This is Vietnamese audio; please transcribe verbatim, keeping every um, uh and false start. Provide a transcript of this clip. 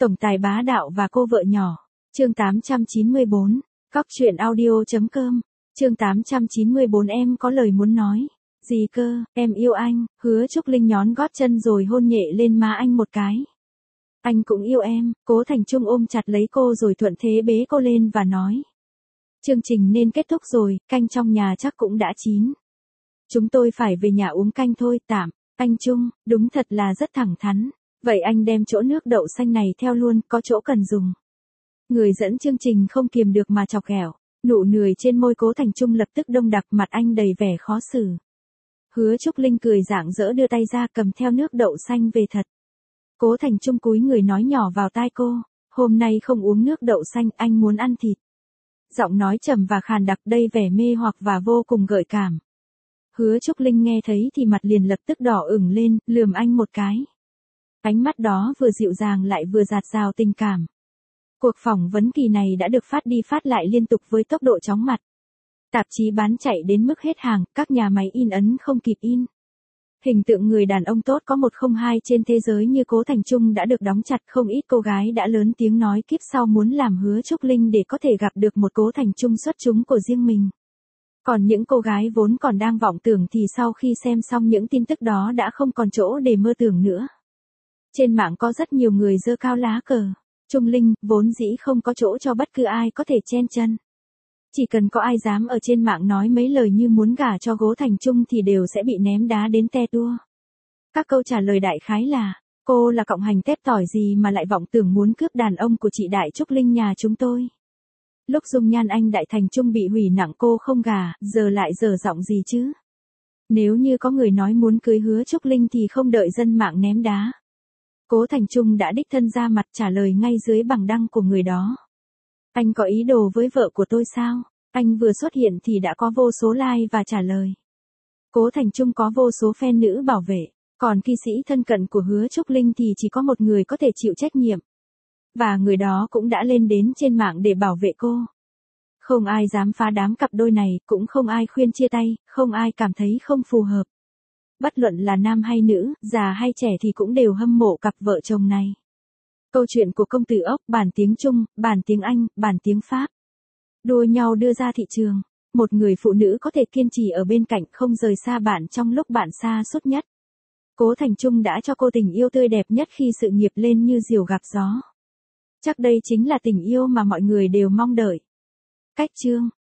Tổng tài bá đạo và cô vợ nhỏ. Chương tám trăm chín mươi bốn. Cóc truyện audio.com. Chương tám trăm chín mươi bốn em có lời muốn nói. Gì cơ, em yêu anh. Hứa Trúc Linh nhón gót chân rồi hôn nhẹ lên má anh một cái. Anh cũng yêu em. Cố Thành Trung ôm chặt lấy cô rồi thuận thế bế cô lên và nói. Chương trình nên kết thúc rồi, canh trong nhà chắc cũng đã chín. Chúng tôi phải về nhà uống canh thôi, tạm. Anh Trung, đúng thật là rất thẳng thắn. Vậy anh đem chỗ nước đậu xanh này theo luôn, có chỗ cần dùng. Người dẫn chương trình không kiềm được mà chọc ghẹo. Nụ cười trên môi Cố Thành Trung lập tức đông đặc, mặt anh đầy vẻ khó xử. Hứa Trúc Linh cười rạng rỡ đưa tay ra cầm theo nước đậu xanh về thật. Cố Thành Trung cúi người nói nhỏ vào tai cô. Hôm nay không uống nước đậu xanh, anh muốn ăn thịt. Giọng nói trầm và khàn đặc đầy vẻ mê hoặc và vô cùng gợi cảm. Hứa Trúc Linh nghe thấy thì mặt liền lập tức đỏ ửng lên, lườm anh một cái. Ánh mắt đó vừa dịu dàng lại vừa dạt dào tình cảm. Cuộc phỏng vấn kỳ này đã được phát đi phát lại liên tục với tốc độ chóng mặt. Tạp chí bán chạy đến mức hết hàng, các nhà máy in ấn không kịp in. Hình tượng người đàn ông tốt có một không hai trên thế giới như Cố Thành Trung đã được đóng chặt, không ít cô gái đã lớn tiếng nói kiếp sau muốn làm Hứa Trúc Linh để có thể gặp được một Cố Thành Trung xuất chúng của riêng mình. Còn những cô gái vốn còn đang vọng tưởng thì sau khi xem xong những tin tức đó đã không còn chỗ để mơ tưởng nữa. Trên mạng có rất nhiều người giơ cao lá cờ. Trung Linh, vốn dĩ không có chỗ cho bất cứ ai có thể chen chân. Chỉ cần có ai dám ở trên mạng nói mấy lời như muốn gả cho Cố Thành Trung thì đều sẽ bị ném đá đến te tua. Các câu trả lời đại khái là, cô là cọng hành tép tỏi gì mà lại vọng tưởng muốn cướp đàn ông của chị Đại Trúc Linh nhà chúng tôi. Lúc dung nhan anh Đại Thành Trung bị hủy nặng cô không gả, giờ lại dở giọng gì chứ. Nếu như có người nói muốn cưới Hứa Trúc Linh thì không đợi dân mạng ném đá. Cố Thành Trung đã đích thân ra mặt trả lời ngay dưới bằng đăng của người đó. Anh có ý đồ với vợ của tôi sao? Anh vừa xuất hiện thì đã có vô số like và trả lời. Cố Thành Trung có vô số fan nữ bảo vệ, còn kỵ sĩ thân cận của Hứa Trúc Linh thì chỉ có một người có thể chịu trách nhiệm. Và người đó cũng đã lên đến trên mạng để bảo vệ cô. Không ai dám phá đám cặp đôi này, cũng không ai khuyên chia tay, không ai cảm thấy không phù hợp. Bất luận là nam hay nữ, già hay trẻ thì cũng đều hâm mộ cặp vợ chồng này. Câu chuyện của công tử ốc, bản tiếng Trung, bản tiếng Anh, bản tiếng Pháp. Đua nhau đưa ra thị trường. Một người phụ nữ có thể kiên trì ở bên cạnh không rời xa bạn trong lúc bạn xa sút nhất. Cố Thành Trung đã cho cô tình yêu tươi đẹp nhất khi sự nghiệp lên như diều gặp gió. Chắc đây chính là tình yêu mà mọi người đều mong đợi. Cách chương.